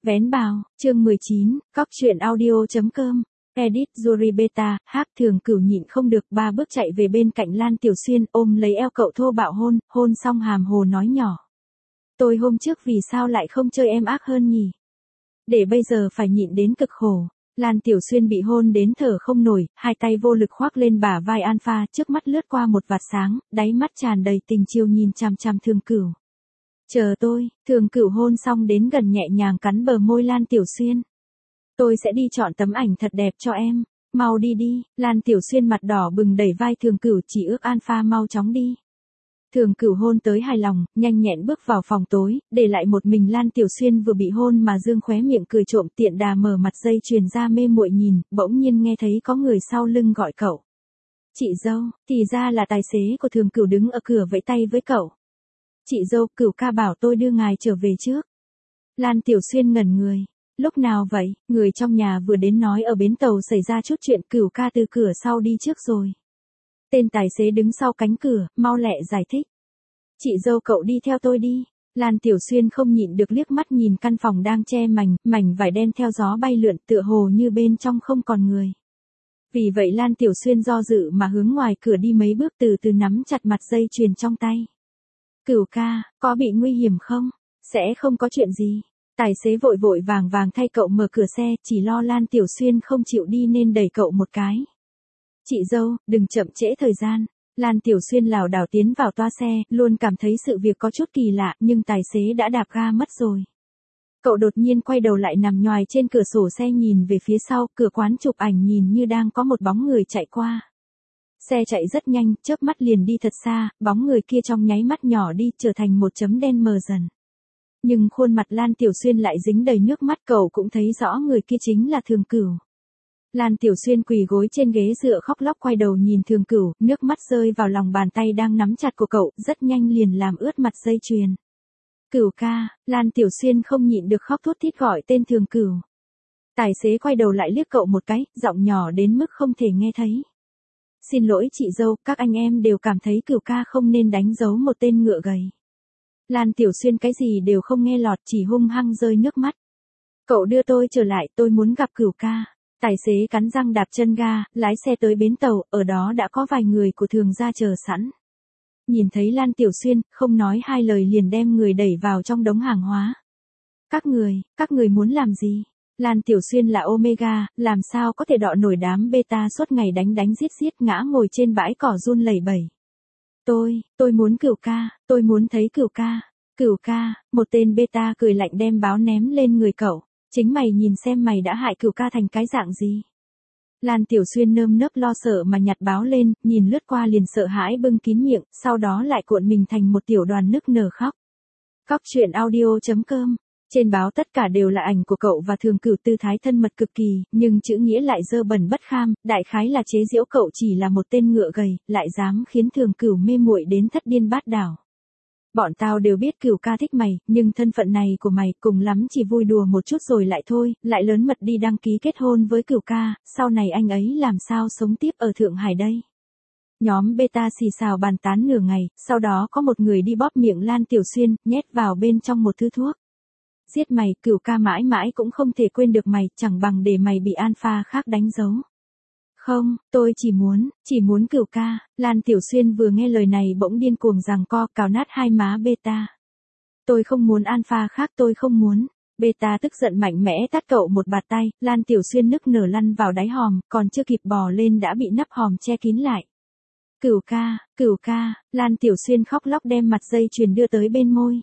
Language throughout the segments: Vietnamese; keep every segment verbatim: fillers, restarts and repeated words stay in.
Vén bào, chương mười chín, cóc truyện audio chấm com. Edit Yuri Beta, hát Thường Cửu nhịn không được ba bước chạy về bên cạnh Lan Tiểu Xuyên ôm lấy eo cậu thô bạo hôn, hôn xong hàm hồ nói nhỏ. Tôi hôm trước vì sao lại không chơi em ác hơn nhỉ? Để bây giờ phải nhịn đến cực khổ. Lan Tiểu Xuyên bị hôn đến thở không nổi, hai tay vô lực khoác lên bả vai Alpha, trước mắt lướt qua một vạt sáng, đáy mắt tràn đầy tình chiều nhìn chằm chằm Thường Cửu. Chờ tôi, Thường Cửu hôn xong đến gần nhẹ nhàng cắn bờ môi Lan Tiểu Xuyên. Tôi sẽ đi chọn tấm ảnh thật đẹp cho em, mau đi đi. Lan Tiểu Xuyên mặt đỏ bừng đẩy vai Thường Cửu, chỉ ước Alpha mau chóng đi. Thường Cửu hôn tới hài lòng, nhanh nhẹn bước vào phòng tối, để lại một mình Lan Tiểu Xuyên vừa bị hôn mà dương khóe miệng cười trộm, tiện đà mở mặt dây chuyền ra mê muội nhìn, bỗng nhiên nghe thấy có người sau lưng gọi cậu. Chị dâu, thì ra là tài xế của Thường Cửu đứng ở cửa vẫy tay với cậu. Chị dâu, Cửu ca bảo tôi đưa ngài trở về trước. Lan Tiểu Xuyên ngẩn người. Lúc nào vậy? Người trong nhà vừa đến nói ở bến tàu xảy ra chút chuyện, Cửu ca từ cửa sau đi trước rồi. Tên tài xế đứng sau cánh cửa, mau lẹ giải thích. Chị dâu cậu đi theo tôi đi. Lan Tiểu Xuyên không nhịn được liếc mắt nhìn căn phòng đang che mảnh, mảnh vải đen theo gió bay lượn, tựa hồ như bên trong không còn người. Vì vậy Lan Tiểu Xuyên do dự mà hướng ngoài cửa đi mấy bước, từ từ nắm chặt mặt dây chuyền trong tay. Cửu ca, có bị nguy hiểm không? Sẽ không có chuyện gì. Tài xế vội vội vàng vàng thay cậu mở cửa xe, chỉ lo Lan Tiểu Xuyên không chịu đi nên đẩy cậu một cái. Chị dâu, đừng chậm trễ thời gian. Lan Tiểu Xuyên lảo đảo tiến vào toa xe, luôn cảm thấy sự việc có chút kỳ lạ, nhưng tài xế đã đạp ga mất rồi. Cậu đột nhiên quay đầu lại nằm nhoài trên cửa sổ xe nhìn về phía sau, cửa quán chụp ảnh nhìn như đang có một bóng người chạy qua. Xe chạy rất nhanh, chớp mắt liền đi thật xa, bóng người kia trong nháy mắt nhỏ đi, trở thành một chấm đen mờ dần. Nhưng khuôn mặt Lan Tiểu Xuyên lại dính đầy nước mắt, cậu cũng thấy rõ người kia chính là Thường Cửu. Lan Tiểu Xuyên quỳ gối trên ghế dựa khóc lóc quay đầu nhìn Thường Cửu, nước mắt rơi vào lòng bàn tay đang nắm chặt của cậu, rất nhanh liền làm ướt mặt dây chuyền. Cửu ca, Lan Tiểu Xuyên không nhịn được khóc thút thít gọi tên Thường Cửu. Tài xế quay đầu lại liếc cậu một cái, giọng nhỏ đến mức không thể nghe thấy. Xin lỗi chị dâu, các anh em đều cảm thấy Cửu ca không nên đánh dấu một tên ngựa gầy. Lan Tiểu Xuyên cái gì đều không nghe lọt, chỉ hung hăng rơi nước mắt. Cậu đưa tôi trở lại, tôi muốn gặp Cửu ca. Tài xế cắn răng đạp chân ga, lái xe tới bến tàu, ở đó đã có vài người của Thường gia chờ sẵn. Nhìn thấy Lan Tiểu Xuyên, không nói hai lời liền đem người đẩy vào trong đống hàng hóa. Các người, các người muốn làm gì? Lan Tiểu Xuyên là Omega, làm sao có thể đọ nổi đám Beta suốt ngày đánh đánh giết giết, ngã ngồi trên bãi cỏ run lẩy bẩy. Tôi, tôi muốn Cửu ca, tôi muốn thấy Cửu ca. Cửu ca, một tên Beta cười lạnh đem báo ném lên người cậu. Chính mày nhìn xem mày đã hại Cửu ca thành cái dạng gì. Lan Tiểu Xuyên nơm nớp lo sợ mà nhặt báo lên, nhìn lướt qua liền sợ hãi bưng kín miệng, sau đó lại cuộn mình thành một tiểu đoàn nức nở khóc. Cóc truyện audio chấm com. Trên báo tất cả đều là ảnh của cậu và Thường Cửu tư thái thân mật cực kỳ, nhưng chữ nghĩa lại dơ bẩn bất kham, đại khái là chế giễu cậu chỉ là một tên ngựa gầy, lại dám khiến Thường Cửu mê muội đến thất điên bát đảo. Bọn tao đều biết Cửu ca thích mày, nhưng thân phận này của mày cùng lắm chỉ vui đùa một chút rồi lại thôi, lại lớn mật đi đăng ký kết hôn với Cửu ca, sau này anh ấy làm sao sống tiếp ở Thượng Hải đây. Nhóm Beta xì xào bàn tán nửa ngày, sau đó có một người đi bóp miệng Lan Tiểu Xuyên, nhét vào bên trong một thứ thuốc. Giết mày, Cửu ca mãi mãi cũng không thể quên được mày, chẳng bằng để mày bị Alpha khác đánh dấu. Không, tôi chỉ muốn, chỉ muốn Cửu ca. Lan Tiểu Xuyên vừa nghe lời này bỗng điên cuồng giằng co, cào nát hai má Beta. Tôi không muốn Alpha khác, tôi không muốn. Beta tức giận mạnh mẽ tát cậu một bạt tay, Lan Tiểu Xuyên nức nở lăn vào đáy hòm, còn chưa kịp bò lên đã bị nắp hòm che kín lại. Cửu ca, Cửu ca, Lan Tiểu Xuyên khóc lóc đem mặt dây chuyền đưa tới bên môi.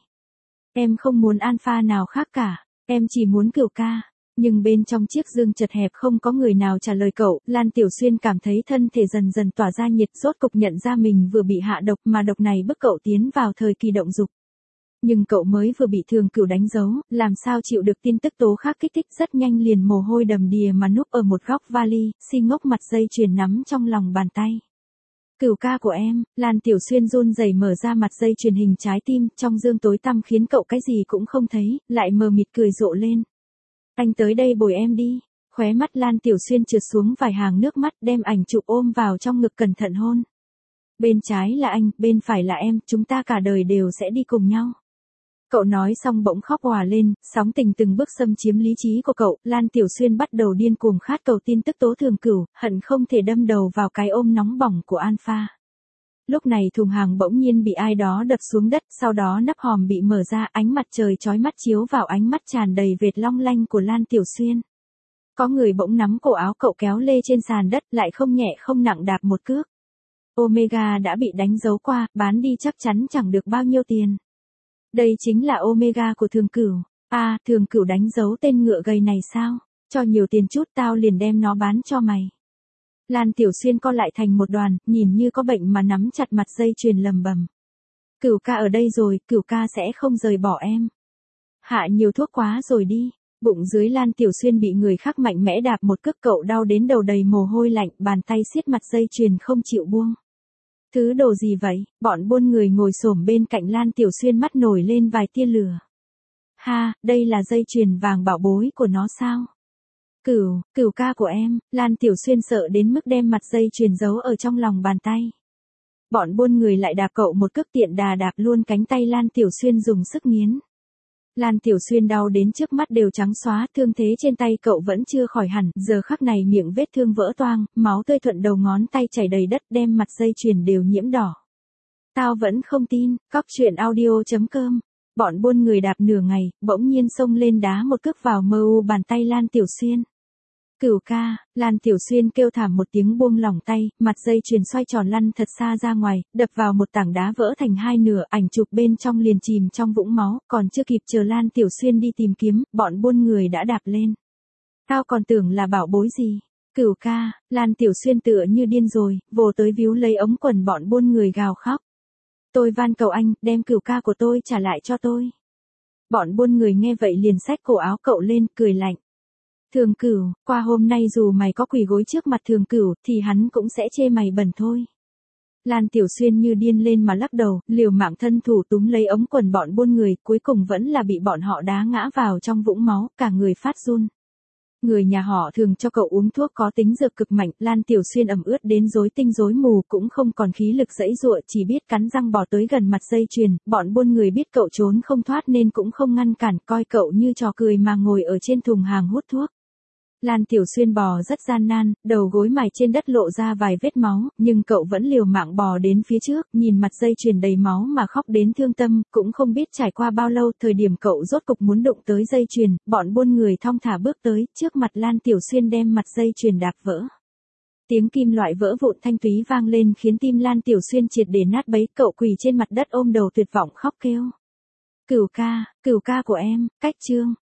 Em không muốn Alpha nào khác cả, em chỉ muốn Cửu ca. Nhưng bên trong chiếc dương chật hẹp không có người nào trả lời cậu, Lan Tiểu Xuyên cảm thấy thân thể dần dần tỏa ra nhiệt, rốt cục nhận ra mình vừa bị hạ độc mà độc này bức cậu tiến vào thời kỳ động dục. Nhưng cậu mới vừa bị Thường Cửu đánh dấu, làm sao chịu được tin tức tố khác kích thích, rất nhanh liền mồ hôi đầm đìa mà núp ở một góc vali, si ngốc mặt dây chuyền nắm trong lòng bàn tay. Cửu ca của em. Lan Tiểu Xuyên run rẩy mở ra mặt dây chuyền hình trái tim, trong dương tối tăm khiến cậu cái gì cũng không thấy, lại mờ mịt cười rộ lên. Anh tới đây bồi em đi. Khóe mắt Lan Tiểu Xuyên trượt xuống vài hàng nước mắt, đem ảnh chụp ôm vào trong ngực cẩn thận hôn. Bên trái là anh, bên phải là em, chúng ta cả đời đều sẽ đi cùng nhau. Cậu nói xong bỗng khóc òa lên, sóng tình từng bước xâm chiếm lý trí của cậu, Lan Tiểu Xuyên bắt đầu điên cuồng khát cầu tin tức Tố Thường Cửu, hận không thể đâm đầu vào cái ôm nóng bỏng của Alpha. Lúc này thùng hàng bỗng nhiên bị ai đó đập xuống đất, sau đó nắp hòm bị mở ra, ánh mặt trời chói mắt chiếu vào ánh mắt tràn đầy vệt long lanh của Lan Tiểu Xuyên. Có người bỗng nắm cổ áo cậu kéo lê trên sàn đất, lại không nhẹ không nặng đạp một cước. Omega đã bị đánh dấu qua, bán đi chắc chắn chẳng được bao nhiêu tiền. Đây chính là Omega của Thường Cửu. À, Thường Cửu đánh dấu tên ngựa gầy này sao? Cho nhiều tiền chút tao liền đem nó bán cho mày. Lan Tiểu Xuyên co lại thành một đoàn, nhìn như có bệnh mà nắm chặt mặt dây chuyền lầm bầm. Cửu ca ở đây rồi, Cửu ca sẽ không rời bỏ em. Hạ nhiều thuốc quá rồi đi. Bụng dưới Lan Tiểu Xuyên bị người khác mạnh mẽ đạp một cước, cậu đau đến đầu đầy mồ hôi lạnh, bàn tay siết mặt dây chuyền không chịu buông. Thứ đồ gì vậy? Bọn buôn người ngồi xổm bên cạnh Lan Tiểu Xuyên mắt nổi lên vài tia lửa. Ha, đây là dây chuyền vàng bảo bối của nó sao? Cửu, Cửu ca của em. Lan Tiểu Xuyên sợ đến mức đem mặt dây chuyền giấu ở trong lòng bàn tay. Bọn buôn người lại đạp cậu một cước, tiện đà đạp luôn cánh tay Lan Tiểu Xuyên dùng sức nghiến. Lan Tiểu Xuyên đau đến trước mắt đều trắng xóa, thương thế trên tay cậu vẫn chưa khỏi hẳn, giờ khắc này miệng vết thương vỡ toang, máu tươi thuận đầu ngón tay chảy đầy đất, đem mặt dây chuyền đều nhiễm đỏ. Tao vẫn không tin. Cóc truyện audio chấm com. Bọn buôn người đạp nửa ngày, bỗng nhiên xông lên đá một cước vào mờ u bàn tay Lan Tiểu Xuyên. Cửu ca. Lan Tiểu Xuyên kêu thảm một tiếng buông lỏng tay, mặt dây chuyền xoay tròn lăn thật xa ra ngoài, đập vào một tảng đá vỡ thành hai nửa, ảnh chụp bên trong liền chìm trong vũng máu, còn chưa kịp chờ Lan Tiểu Xuyên đi tìm kiếm, bọn buôn người đã đạp lên. Tao còn tưởng là bảo bối gì. Cửu ca. Lan Tiểu Xuyên tựa như điên rồi, vồ tới víu lấy ống quần bọn buôn người gào khóc. Tôi van cầu anh, đem Cửu ca của tôi trả lại cho tôi. Bọn buôn người nghe vậy liền xách cổ áo cậu lên, cười lạnh. Thường Cửu, qua hôm nay dù mày có quỳ gối trước mặt Thường Cửu, thì hắn cũng sẽ chê mày bẩn thôi. Lan Tiểu Xuyên như điên lên mà lắc đầu, liều mạng thân thủ túm lấy ống quần bọn buôn người, cuối cùng vẫn là bị bọn họ đá ngã vào trong vũng máu, cả người phát run. Người nhà họ Thường cho cậu uống thuốc có tính dược cực mạnh, Lan Tiểu Xuyên ẩm ướt đến rối tinh rối mù, cũng không còn khí lực giãy giụa, chỉ biết cắn răng bò tới gần mặt dây chuyền, bọn buôn người biết cậu trốn không thoát nên cũng không ngăn cản, coi cậu như trò cười mà ngồi ở trên thùng hàng hút thuốc. Lan Tiểu Xuyên bò rất gian nan, đầu gối mài trên đất lộ ra vài vết máu, nhưng cậu vẫn liều mạng bò đến phía trước, nhìn mặt dây chuyền đầy máu mà khóc đến thương tâm, cũng không biết trải qua bao lâu, thời điểm cậu rốt cục muốn đụng tới dây chuyền, bọn buôn người thong thả bước tới, trước mặt Lan Tiểu Xuyên đem mặt dây chuyền đạp vỡ. Tiếng kim loại vỡ vụn thanh thúy vang lên khiến tim Lan Tiểu Xuyên triệt để nát bấy, cậu quỳ trên mặt đất ôm đầu tuyệt vọng khóc kêu. Cửu ca, Cửu ca của em. Cách chương